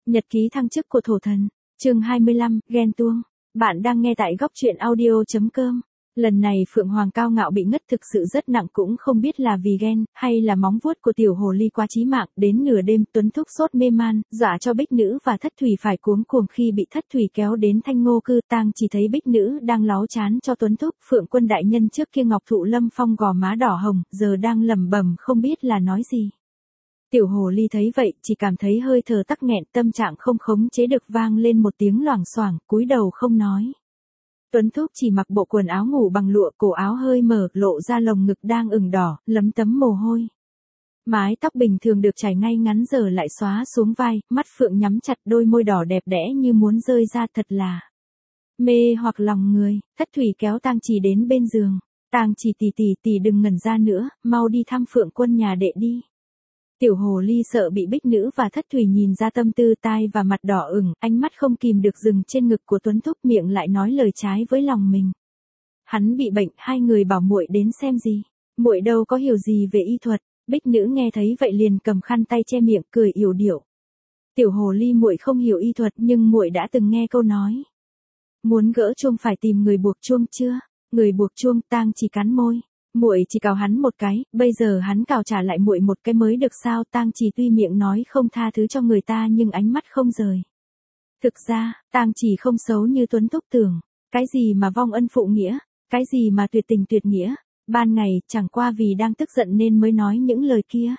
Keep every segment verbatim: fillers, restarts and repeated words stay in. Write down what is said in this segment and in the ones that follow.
Nhật ký thăng chức của thổ thần, chương hai mươi lăm, ghen tuông. Bạn đang nghe tại góc truyện audio chấm com. Lần này Phượng Hoàng cao ngạo bị ngất thực sự rất nặng, cũng không biết là vì ghen, hay là móng vuốt của tiểu hồ ly quá chí mạng. Đến nửa đêm Tuấn Thúc sốt mê man, dọa cho Bích Nữ và Thất Thủy phải cuống cuồng khi bị Thất Thủy kéo đến Thanh Ngô Cư. Tang chỉ thấy Bích Nữ đang láu chán cho Tuấn Thúc. Phượng Quân đại nhân trước kia ngọc thụ lâm phong, gò má đỏ hồng, giờ đang lẩm bẩm không biết là nói gì. Tiểu hồ ly thấy vậy, chỉ cảm thấy hơi thở tắc nghẹn, tâm trạng không khống chế được, vang lên một tiếng loảng xoảng, cúi đầu không nói. Tuấn Thúc chỉ mặc bộ quần áo ngủ bằng lụa, cổ áo hơi mở, lộ ra lồng ngực đang ửng đỏ, lấm tấm mồ hôi. Mái tóc bình thường được chải ngay ngắn giờ lại xóa xuống vai, mắt Phượng nhắm chặt, đôi môi đỏ đẹp đẽ như muốn rơi ra, thật là mê hoặc lòng người. Thất Thủy kéo Tang Chỉ đến bên giường. Tang Chỉ tỷ tỷ tỷ đừng ngẩn ra nữa, mau đi thăm Phượng Quân nhà đệ đi. Tiểu hồ ly sợ bị Bích Nữ và Thất Thủy nhìn ra tâm tư, tai và mặt đỏ ửng, ánh mắt không kìm được dừng trên ngực của Tuấn Thúc, miệng lại nói lời trái với lòng mình. Hắn bị bệnh, hai người bảo muội đến xem gì. Muội đâu có hiểu gì về y thuật. Bích Nữ nghe thấy vậy liền cầm khăn tay che miệng, cười yểu điệu. Tiểu hồ ly, muội không hiểu y thuật, nhưng muội đã từng nghe câu nói. Muốn gỡ chuông phải tìm người buộc chuông chưa? Người buộc chuông. Tang chỉ cắn môi. Muội chỉ cào hắn một cái, bây giờ hắn cào trả lại muội một cái mới được sao? Tang Chỉ tuy miệng nói không tha thứ cho người ta nhưng ánh mắt không rời. Thực ra, Tang Chỉ không xấu như Tuấn Thúc tưởng. Cái gì mà vong ân phụ nghĩa, cái gì mà tuyệt tình tuyệt nghĩa, ban ngày chẳng qua vì đang tức giận nên mới nói những lời kia.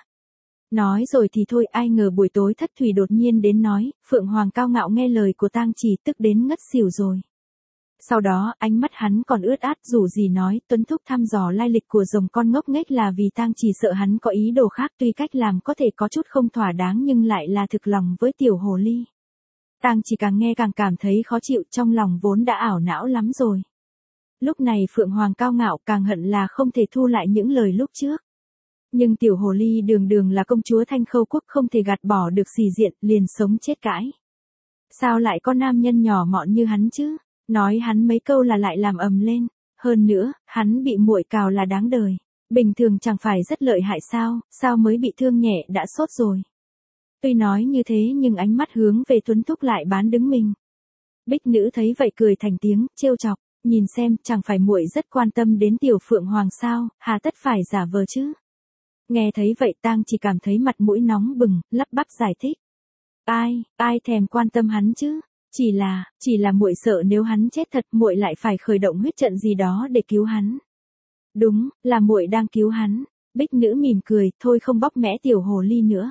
Nói rồi thì thôi, ai ngờ buổi tối Thất Thủy đột nhiên đến nói, Phượng Hoàng cao ngạo nghe lời của Tang Chỉ tức đến ngất xỉu rồi. Sau đó, ánh mắt hắn còn ướt át, dù gì nói, Tuấn Thúc thăm dò lai lịch của rồng con ngốc nghếch là vì Tang Chỉ sợ hắn có ý đồ khác, tuy cách làm có thể có chút không thỏa đáng nhưng lại là thực lòng với tiểu hồ ly. Tang Chỉ càng nghe càng cảm thấy khó chịu, trong lòng vốn đã ảo não lắm rồi. Lúc này Phượng Hoàng cao ngạo càng hận là không thể thu lại những lời lúc trước. Nhưng tiểu hồ ly đường đường là công chúa Thanh Khâu Quốc, không thể gạt bỏ được xì diện, liền sống chết cãi. Sao lại có nam nhân nhỏ mọn như hắn chứ? Nói hắn mấy câu là lại làm ầm lên. Hơn nữa, hắn bị muội cào là đáng đời. Bình thường chẳng phải rất lợi hại sao, sao mới bị thương nhẹ đã sốt rồi. Tuy nói như thế nhưng ánh mắt hướng về Tuấn Thúc lại bán đứng mình. Bích Nữ thấy vậy cười thành tiếng, trêu chọc, nhìn xem, chẳng phải muội rất quan tâm đến tiểu Phượng Hoàng sao, hà tất phải giả vờ chứ. Nghe thấy vậy Tang chỉ cảm thấy mặt mũi nóng bừng, lắp bắp giải thích. Ai, ai thèm quan tâm hắn chứ? Chỉ là, chỉ là muội sợ nếu hắn chết thật, muội lại phải khởi động huyết trận gì đó để cứu hắn. Đúng, là muội đang cứu hắn. Bích Nữ mỉm cười, thôi không bóc mẽ tiểu hồ ly nữa.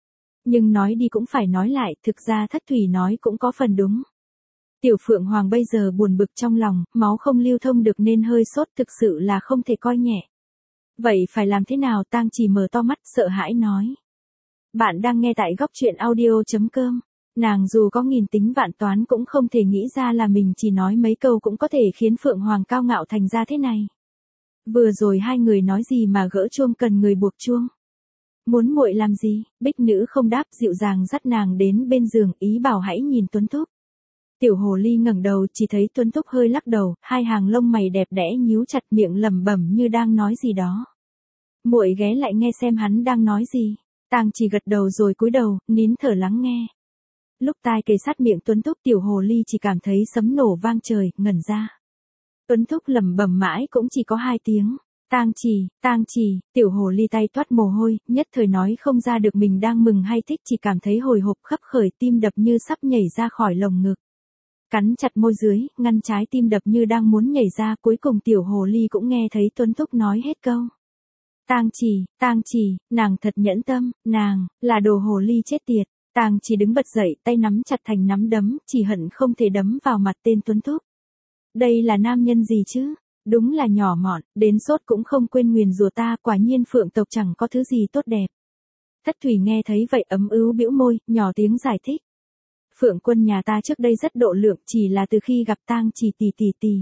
Nhưng nói đi cũng phải nói lại, thực ra Thất Thủy nói cũng có phần đúng. Tiểu Phượng Hoàng bây giờ buồn bực trong lòng, máu không lưu thông được nên hơi sốt, thực sự là không thể coi nhẹ. Vậy phải làm thế nào? Tang chỉ mở to mắt sợ hãi nói. Bạn đang nghe tại góc truyện audio chấm com. Nàng dù có nghìn tính vạn toán cũng không thể nghĩ ra là mình chỉ nói mấy câu cũng có thể khiến Phượng Hoàng cao ngạo thành ra thế này. Vừa rồi hai người nói gì mà gỡ chuông cần người buộc chuông? Muốn muội làm gì? Bích Nữ không đáp, dịu dàng dắt nàng đến bên giường, ý bảo hãy nhìn Tuấn Thúc. Tiểu hồ ly ngẩng đầu, chỉ thấy Tuấn Thúc hơi lắc đầu, hai hàng lông mày đẹp đẽ nhíu chặt, miệng lẩm bẩm như đang nói gì đó. Muội ghé lại nghe xem hắn đang nói gì. Tang chỉ gật đầu rồi cúi đầu, nín thở lắng nghe. Lúc tai kề sát miệng Tuấn Thúc, tiểu hồ ly chỉ cảm thấy sấm nổ vang trời, ngẩn ra. Tuấn Thúc lẩm bẩm mãi cũng chỉ có hai tiếng. Tang chỉ, Tang chỉ, tiểu hồ ly tay toát mồ hôi, nhất thời nói không ra được mình đang mừng hay thích, chỉ cảm thấy hồi hộp khấp khởi, tim đập như sắp nhảy ra khỏi lồng ngực. Cắn chặt môi dưới, ngăn trái tim đập như đang muốn nhảy ra, cuối cùng tiểu hồ ly cũng nghe thấy Tuấn Thúc nói hết câu. Tang chỉ, Tang chỉ, nàng thật nhẫn tâm, nàng, là đồ hồ ly chết tiệt. Tang chỉ đứng bật dậy, tay nắm chặt thành nắm đấm, chỉ hận không thể đấm vào mặt tên Tuấn Thúc. Đây là nam nhân gì chứ? Đúng là nhỏ mọn, đến sốt cũng không quên nguyền rủa ta, quả nhiên Phượng tộc chẳng có thứ gì tốt đẹp. Thất Thủy nghe thấy vậy ấm ứ bĩu môi, nhỏ tiếng giải thích. Phượng Quân nhà ta trước đây rất độ lượng, chỉ là từ khi gặp Tang chỉ tỷ tỷ tỷ.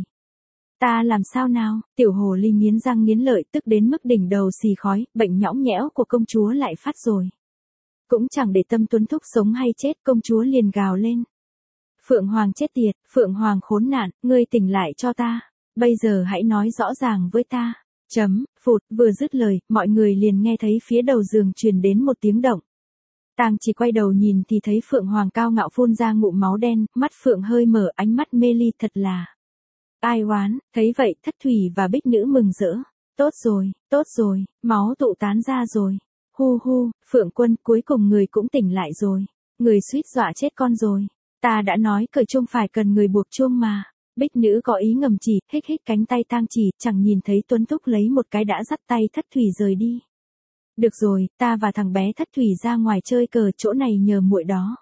Ta làm sao nào? Tiểu hồ ly nghiến răng nghiến lợi, tức đến mức đỉnh đầu xì khói, bệnh nhõng nhẽo của công chúa lại phát rồi. Cũng chẳng để tâm Tuấn Thúc sống hay chết, công chúa liền gào lên. Phượng Hoàng chết tiệt, Phượng Hoàng khốn nạn, ngươi tỉnh lại cho ta. Bây giờ hãy nói rõ ràng với ta. Chấm, phụt, vừa dứt lời, mọi người liền nghe thấy phía đầu giường truyền đến một tiếng động. Tang chỉ quay đầu nhìn thì thấy Phượng Hoàng cao ngạo phun ra ngụm máu đen, mắt Phượng hơi mở, ánh mắt mê ly, thật là ai oán. Thấy vậy Thất Thủy và Bích Nữ mừng rỡ. Tốt rồi, tốt rồi, máu tụ tán ra rồi. Hu hu, Phượng Quân, cuối cùng người cũng tỉnh lại rồi. Người suýt dọa chết con rồi. Ta đã nói cởi chuông phải cần người buộc chuông mà. Bích Nữ có ý ngầm chỉ, hích hích cánh tay Tang chỉ, chẳng nhìn thấy Tuấn Thúc lấy một cái đã dắt tay Thất Thủy rời đi. Được rồi, ta và thằng bé Thất Thủy ra ngoài chơi cờ, chỗ này nhờ muội đó.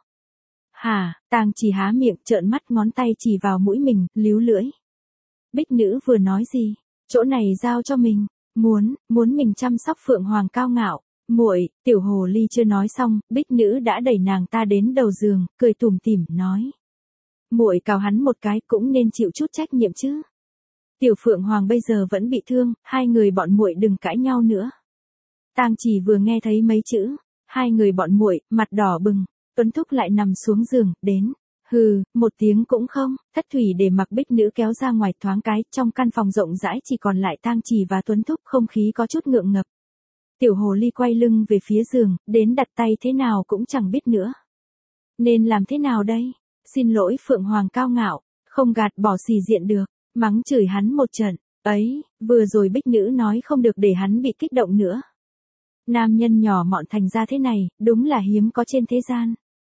Hả? Tang chỉ há miệng, trợn mắt, ngón tay chỉ vào mũi mình, líu lưỡi. Bích Nữ vừa nói gì? Chỗ này giao cho mình. Muốn, muốn mình chăm sóc Phượng Hoàng cao ngạo. Muội, tiểu hồ ly chưa nói xong, Bích Nữ đã đẩy nàng ta đến đầu giường, cười tủm tỉm nói. Muội cào hắn một cái cũng nên chịu chút trách nhiệm chứ. Tiểu Phượng Hoàng bây giờ vẫn bị thương, hai người bọn muội đừng cãi nhau nữa. Tang chỉ vừa nghe thấy mấy chữ, hai người bọn muội, mặt đỏ bừng, Tuấn Thúc lại nằm xuống giường, đến. Hừ, một tiếng cũng không. Thất Thủy để mặc Bích Nữ kéo ra ngoài, thoáng cái, trong căn phòng rộng rãi chỉ còn lại Tang chỉ và Tuấn Thúc, không khí có chút ngượng ngập. Tiểu hồ ly quay lưng về phía giường, đến đặt tay thế nào cũng chẳng biết nữa. Nên làm thế nào đây? Xin lỗi Phượng Hoàng cao ngạo, không gạt bỏ xì diện được, mắng chửi hắn một trận. Ấy, vừa rồi Bích Nữ nói không được để hắn bị kích động nữa. Nam nhân nhỏ mọn thành ra thế này, đúng là hiếm có trên thế gian.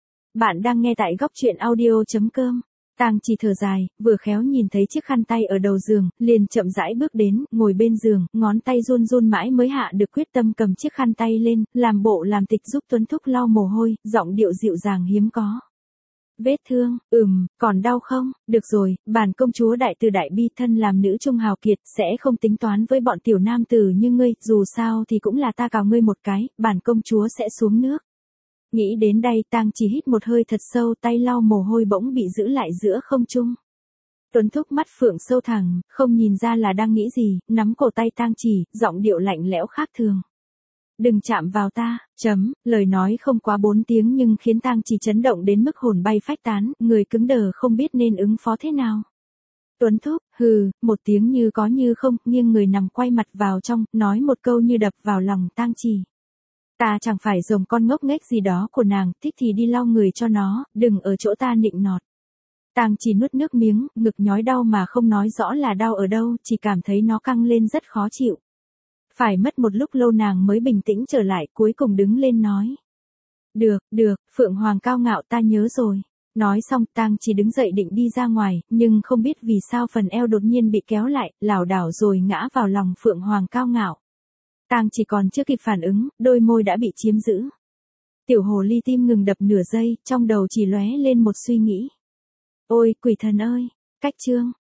Bạn đang nghe tại góc truyện audio chấm com. Tang chỉ thở dài, vừa khéo nhìn thấy chiếc khăn tay ở đầu giường, liền chậm rãi bước đến, ngồi bên giường, ngón tay run run mãi mới hạ được quyết tâm cầm chiếc khăn tay lên, làm bộ làm tịch giúp Tuấn Thúc lau mồ hôi, giọng điệu dịu dàng hiếm có. Vết thương, ừm, còn đau không? Được rồi, bản công chúa đại từ đại bi thân làm nữ trung hào kiệt, sẽ không tính toán với bọn tiểu nam tử như ngươi, dù sao thì cũng là ta cào ngươi một cái, bản công chúa sẽ xuống nước. Nghĩ đến đây Tang chỉ hít một hơi thật sâu, tay lau mồ hôi bỗng bị giữ lại giữa không trung. Tuấn Thúc mắt phượng sâu thẳng, không nhìn ra là đang nghĩ gì, nắm cổ tay Tang chỉ, giọng điệu lạnh lẽo khác thường. Đừng chạm vào ta, chấm, lời nói không quá bốn tiếng nhưng khiến Tang chỉ chấn động đến mức hồn bay phách tán, người cứng đờ không biết nên ứng phó thế nào. Tuấn Thúc, hừ, một tiếng như có như không, nghiêng người nằm quay mặt vào trong, nói một câu như đập vào lòng Tang chỉ. Ta chẳng phải rồng con ngốc nghếch gì đó của nàng, thích thì đi lau người cho nó, đừng ở chỗ ta nịnh nọt. Tang chỉ nuốt nước miếng, ngực nhói đau mà không nói rõ là đau ở đâu, chỉ cảm thấy nó căng lên rất khó chịu. Phải mất một lúc lâu nàng mới bình tĩnh trở lại, cuối cùng đứng lên nói. Được, được, Phượng Hoàng cao ngạo ta nhớ rồi. Nói xong Tang chỉ đứng dậy định đi ra ngoài, nhưng không biết vì sao phần eo đột nhiên bị kéo lại, lảo đảo rồi ngã vào lòng Phượng Hoàng cao ngạo. Tang chỉ còn chưa kịp phản ứng, đôi môi đã bị chiếm giữ. Tiểu hồ ly tim ngừng đập nửa giây, trong đầu chỉ lóe lên một suy nghĩ. Ôi, quỷ thần ơi, cách chương.